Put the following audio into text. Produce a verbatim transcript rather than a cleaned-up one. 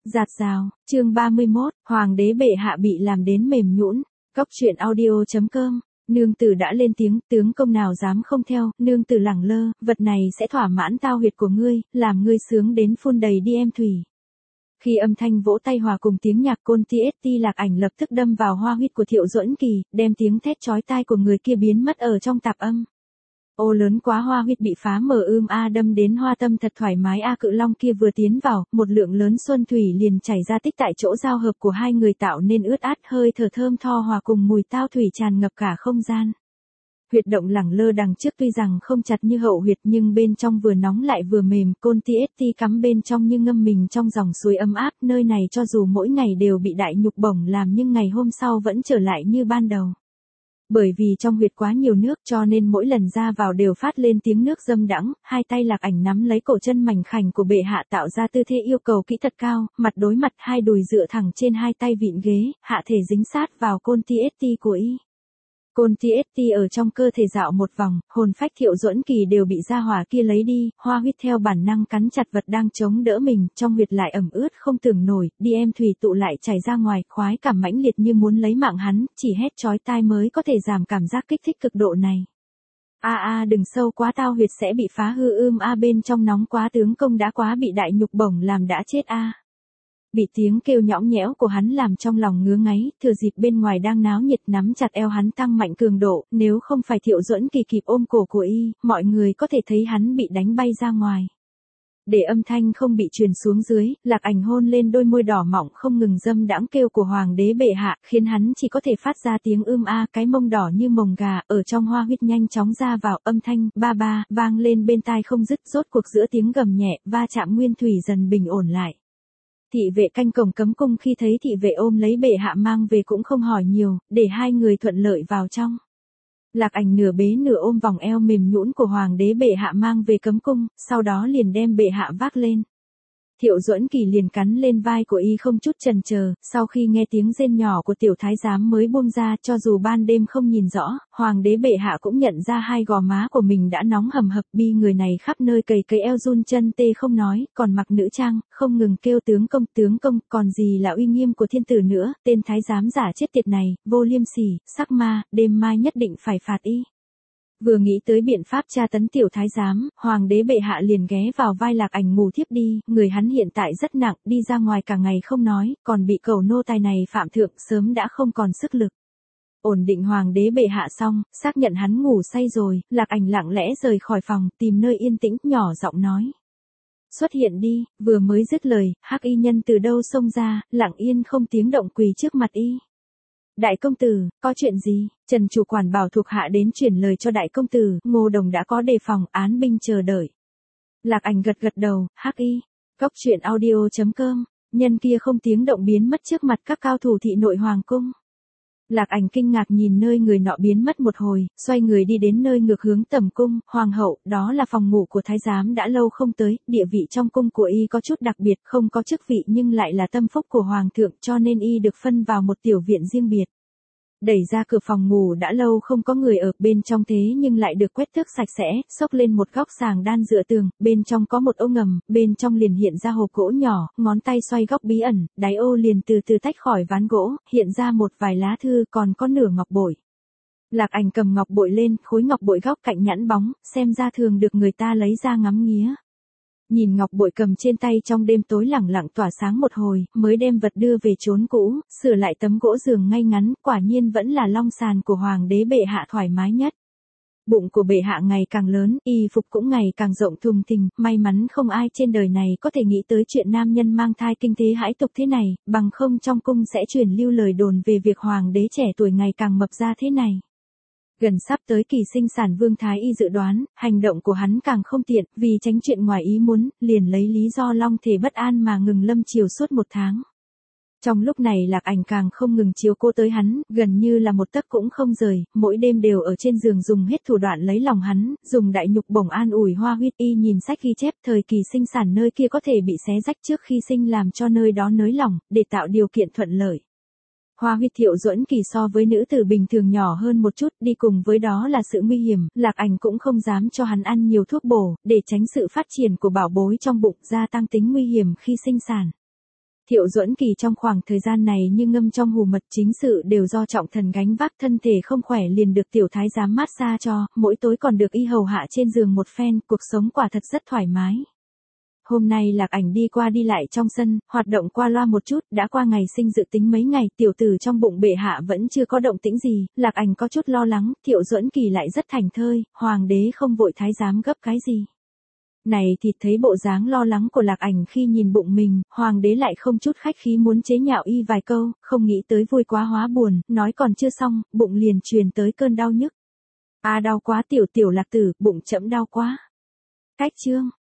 Giạt rào, chương ba mươi mốt, Hoàng đế bệ hạ bị làm đến mềm nhũn. Cóc truyện audio chấm com. Nương tử đã lên tiếng, tướng công nào dám không theo, nương tử lẳng lơ, vật này sẽ thỏa mãn tao huyệt của ngươi, làm ngươi sướng đến phun đầy đi em thủy. Khi âm thanh vỗ tay hòa cùng tiếng nhạc côn ti ét ti Lạc Ảnh lập tức đâm vào hoa huyết của Thiệu Duẫn Kỳ, đem tiếng thét chói tai của người kia biến mất ở trong tạp âm. Ô lớn quá, hoa huyết bị phá mở ưm a đâm đến hoa tâm thật thoải mái a. Cự long kia vừa tiến vào, một lượng lớn xuân thủy liền chảy ra tích tại chỗ giao hợp của hai người tạo nên ướt át hơi thở thơm tho hòa cùng mùi tao thủy tràn ngập cả không gian. Huyệt động lẳng lơ đằng trước tuy rằng không chặt như hậu huyệt nhưng bên trong vừa nóng lại vừa mềm, côn ti ét ti cắm bên trong như ngâm mình trong dòng suối ấm áp, nơi này cho dù mỗi ngày đều bị đại nhục bổng làm nhưng ngày hôm sau vẫn trở lại như ban đầu. Bởi vì trong huyệt quá nhiều nước cho nên mỗi lần ra vào đều phát lên tiếng nước dâm đãng, hai tay Lạc Ảnh nắm lấy cổ chân mảnh khảnh của bệ hạ tạo ra tư thế yêu cầu kỹ thuật cao, mặt đối mặt, hai đùi dựa thẳng trên hai tay vịn ghế, hạ thể dính sát vào côn ti ét ti của y. Côn ti ét ti ở trong cơ thể dạo một vòng, hồn phách Thiệu Duẫn Kỳ đều bị gia hỏa kia lấy đi, hoa huyết theo bản năng cắn chặt vật đang chống đỡ mình, trong huyệt lại ẩm ướt không tưởng nổi, đi em thủy tụ lại chảy ra ngoài, khoái cảm mãnh liệt như muốn lấy mạng hắn, chỉ hét chói tai mới có thể giảm cảm giác kích thích cực độ này. A a đừng sâu quá, tao huyệt sẽ bị phá hư ưm a, bên trong nóng quá, tướng công đã quá bị đại nhục bổng làm đã chết a. À. Bị tiếng kêu nhõng nhẽo của hắn làm trong lòng ngứa ngáy, thừa dịp bên ngoài đang náo nhiệt nắm chặt eo hắn tăng mạnh cường độ, nếu không phải Thiệu Duẫn Kỳ kịp ôm cổ của y, mọi người có thể thấy hắn bị đánh bay ra ngoài. Để âm thanh không bị truyền xuống dưới, Lạc Ảnh hôn lên đôi môi đỏ mọng không ngừng dâm đãng kêu của Hoàng đế bệ hạ, khiến hắn chỉ có thể phát ra tiếng ưm a, cái mông đỏ như mồng gà, ở trong hoa huyết nhanh chóng ra vào, âm thanh ba ba vang lên bên tai không dứt, rốt cuộc giữa tiếng gầm nhẹ, va chạm nguyên thủy dần bình ổn lại. Thị vệ canh cổng cấm cung khi thấy thị vệ ôm lấy bệ hạ mang về cũng không hỏi nhiều, để hai người thuận lợi vào trong. Lạc Ảnh nửa bế nửa ôm vòng eo mềm nhũn của Hoàng đế bệ hạ mang về cấm cung, sau đó liền đem bệ hạ vác lên. Thiệu Duẫn Kỳ liền cắn lên vai của y không chút chần chờ, sau khi nghe tiếng rên nhỏ của tiểu thái giám mới buông ra, cho dù ban đêm không nhìn rõ, Hoàng đế bệ hạ cũng nhận ra hai gò má của mình đã nóng hầm hập, bi người này khắp nơi cầy cầy eo run chân tê không nói, còn mặc nữ trang, không ngừng kêu tướng công tướng công, còn gì là uy nghiêm của thiên tử nữa, tên thái giám giả chết tiệt này, vô liêm sỉ, sắc ma, đêm mai nhất định phải phạt y. Vừa nghĩ tới biện pháp tra tấn tiểu thái giám, Hoàng đế bệ hạ liền ghé vào vai Lạc Ảnh ngủ thiếp đi, người hắn hiện tại rất nặng, đi ra ngoài cả ngày không nói, còn bị cẩu nô tài này phạm thượng, sớm đã không còn sức lực. Ổn định Hoàng đế bệ hạ xong, xác nhận hắn ngủ say rồi, Lạc Ảnh lặng lẽ rời khỏi phòng, tìm nơi yên tĩnh, nhỏ giọng nói. Xuất hiện đi, vừa mới dứt lời, hắc y nhân từ đâu xông ra, lặng yên không tiếng động quỳ trước mặt y. Đại công tử, có chuyện gì? Trần chủ quản bảo thuộc hạ đến chuyển lời cho đại công tử, Ngô Đồng đã có đề phòng, án binh chờ đợi. Lạc Ảnh gật gật đầu, hắc y. Cóc truyện audio chấm com, nhân kia không tiếng động biến mất trước mặt các cao thủ thị nội hoàng cung. Lạc Ảnh kinh ngạc nhìn nơi người nọ biến mất một hồi, xoay người đi đến nơi ngược hướng tẩm cung, hoàng hậu, đó là phòng ngủ của thái giám đã lâu không tới, địa vị trong cung của y có chút đặc biệt, không có chức vị nhưng lại là tâm phúc của hoàng thượng cho nên y được phân vào một tiểu viện riêng biệt. Đẩy ra cửa phòng ngủ đã lâu không có người ở, bên trong thế nhưng lại được quét thước sạch sẽ, xốc lên một góc sàng đan dựa tường, bên trong có một ô ngầm, bên trong liền hiện ra hộp gỗ nhỏ, ngón tay xoay góc bí ẩn, đáy ô liền từ từ tách khỏi ván gỗ, hiện ra một vài lá thư, còn có nửa ngọc bội. Lạc Ảnh cầm ngọc bội lên, khối ngọc bội góc cạnh nhẵn bóng, xem ra thường được người ta lấy ra ngắm nghía. Nhìn ngọc bội cầm trên tay trong đêm tối lẳng lặng tỏa sáng một hồi, mới đem vật đưa về chốn cũ, sửa lại tấm gỗ giường ngay ngắn, quả nhiên vẫn là long sàn của Hoàng đế bệ hạ thoải mái nhất. Bụng của bệ hạ ngày càng lớn, y phục cũng ngày càng rộng thùng thình, may mắn không ai trên đời này có thể nghĩ tới chuyện nam nhân mang thai kinh thế hãi tục thế này, bằng không trong cung sẽ truyền lưu lời đồn về việc Hoàng đế trẻ tuổi ngày càng mập ra thế này. Gần sắp tới kỳ sinh sản Vương Thái Y dự đoán, hành động của hắn càng không tiện, vì tránh chuyện ngoài ý muốn, liền lấy lý do long thể bất an mà ngừng lâm chiều suốt một tháng. Trong lúc này Lạc Ảnh càng không ngừng chiếu cô tới hắn, gần như là một tấc cũng không rời, mỗi đêm đều ở trên giường dùng hết thủ đoạn lấy lòng hắn, dùng đại nhục bổng an ủi hoa huyết. Y nhìn sách ghi chép thời kỳ sinh sản nơi kia có thể bị xé rách trước khi sinh làm cho nơi đó nới lỏng, để tạo điều kiện thuận lợi. Hoa huyết Thiệu Duẫn Kỳ so với nữ tử bình thường nhỏ hơn một chút, đi cùng với đó là sự nguy hiểm, Lạc Ảnh cũng không dám cho hắn ăn nhiều thuốc bổ, để tránh sự phát triển của bảo bối trong bụng, gia tăng tính nguy hiểm khi sinh sản. Thiệu Duẫn Kỳ trong khoảng thời gian này như ngâm trong hù mật, chính sự đều do trọng thần gánh vác, thân thể không khỏe liền được tiểu thái giám mát xa cho, mỗi tối còn được y hầu hạ trên giường một phen, cuộc sống quả thật rất thoải mái. Hôm nay Lạc Ảnh đi qua đi lại trong sân, hoạt động qua loa một chút, đã qua ngày sinh dự tính mấy ngày, tiểu tử trong bụng bệ hạ vẫn chưa có động tĩnh gì, Lạc Ảnh có chút lo lắng, Thiệu Duẫn Kỳ lại rất thành thơi, hoàng đế không vội thái giám gấp cái gì. Này thì thấy bộ dáng lo lắng của Lạc Ảnh khi nhìn bụng mình, hoàng đế lại không chút khách khí muốn chế nhạo y vài câu, không nghĩ tới vui quá hóa buồn, nói còn chưa xong, bụng liền truyền tới cơn đau nhức. A đau quá tiểu tiểu Lạc tử, bụng trẫm đau quá. Cách chương